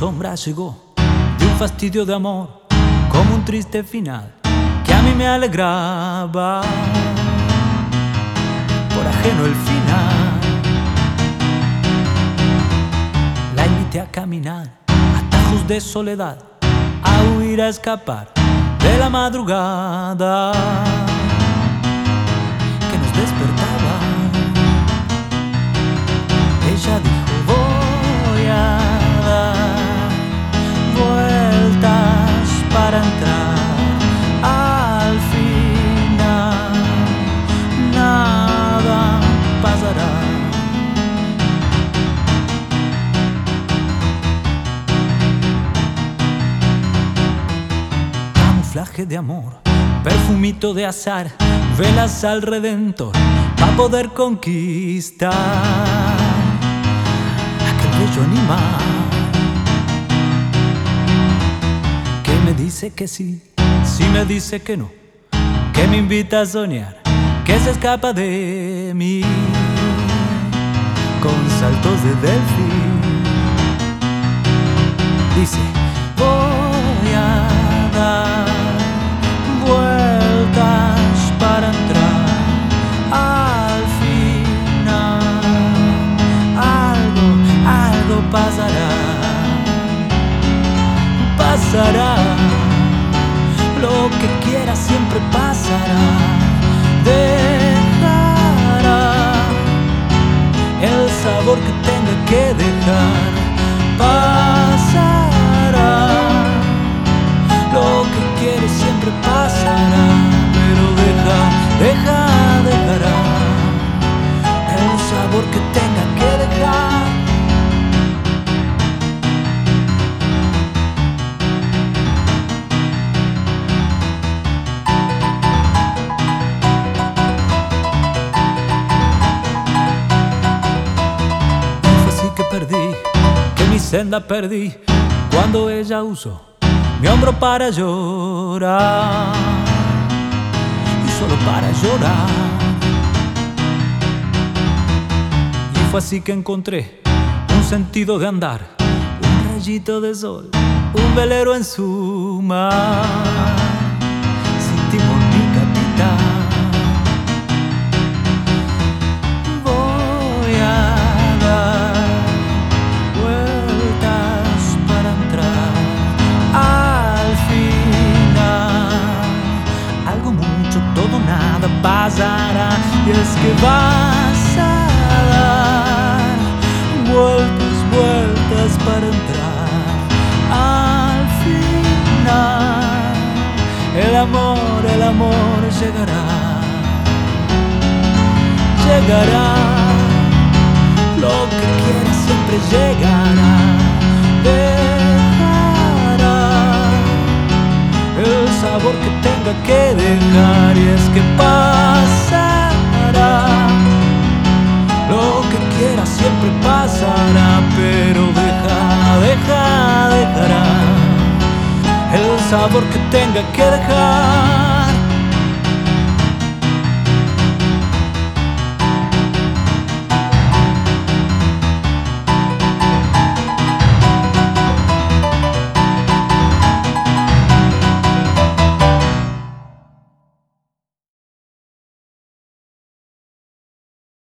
sombra llegó de un fastidio de amor, como un triste final que a mí me alegraba. Por ajeno el final, la invité a caminar atajos de soledad, a huir, a escapar de la madrugada que nos despertaba. Ella dijo: voy a dar vueltas para entrar al final, nada pasará. Camuflaje de amor, perfumito de azar, velas al redentor para poder conquistar aquel bello animal que me dice que sí, si me dice que no, que me invita a soñar, que se escapa de mí con saltos de delfín. Dice: voy a dar vueltas para entrar al final, algo pasará, pasará, lo que quiera siempre pasará, dejará el sabor que tenga que dejar, pasará, lo que quiere siempre pasará, pero dejará el sabor que tenga que dejar. Que mi senda perdí cuando ella usó mi hombro para llorar, y solo para llorar. Y fue así que encontré un sentido de andar, un rayito de sol, un velero en su mar, sin timón ni capitán. Pasará, y es que vas a dar vueltas para entrar al final. El amor llegará, lo que quieras siempre llegará, dejará el sabor que tenga que dejar, y es que pasará, lo que quiera siempre pasará, pero dejará el sabor que tenga que dejar.